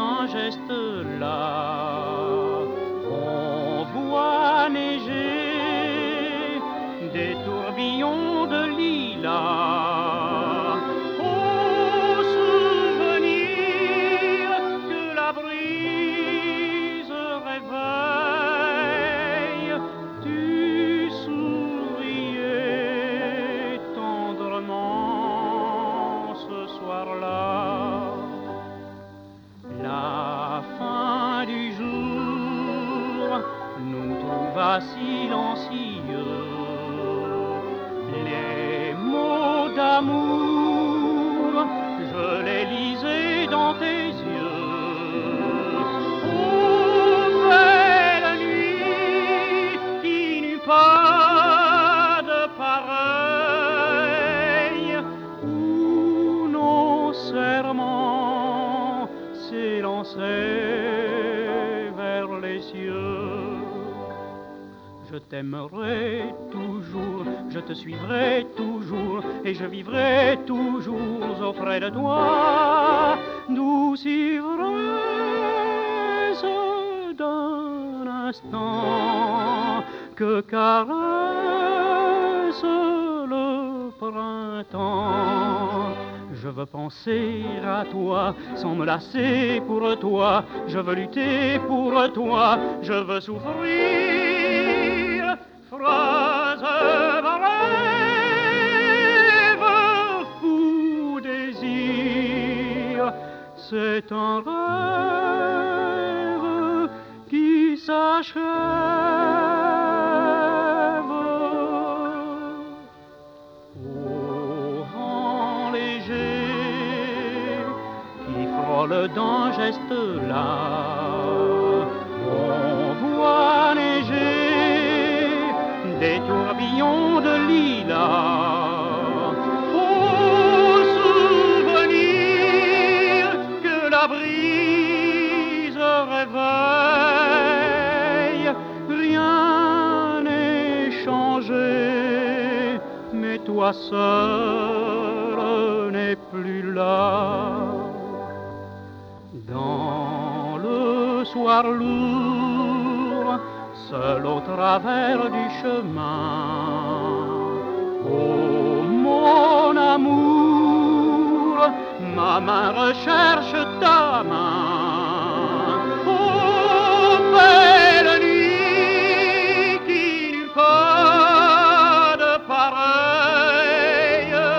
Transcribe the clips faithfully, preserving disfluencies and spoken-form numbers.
d'un geste-là. On voit neiger des tourbillons de lilas. Au souvenir que la brise réveille, tu souriais tendrement ce soir-là. La fin du jour nous trouva silencieux. Les mots d'amour, je les lisais dans tes yeux. Oh, belle nuit qui n'eut pas de pareille, où nos serments s'élançaient vers les cieux. Je t'aimerai toujours, je te suivrai toujours, et je vivrai toujours auprès de toi. Douce ivresse d'un instant que caresse le printemps. Je veux penser à toi sans me lasser pour toi. Je veux lutter pour toi, je veux souffrir. Phrase brève, fou désir, c'est un rêve qui s'achève. Au vent léger qui frôle d'un geste-là, on voit neiger des tourbillons de lilas. Au souvenir que la brise réveille, rien n'est changé, mais toi seul n'es plus là. Dans le soir lourd, seul au travers du chemin, oh mon amour, ma main recherche ta main. Oh belle nuit qui n'eut pas de pareille,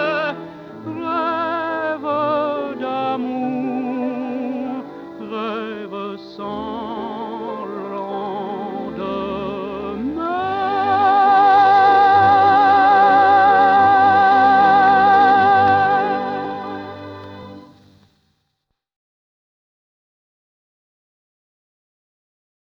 rêve d'amour, rêve sans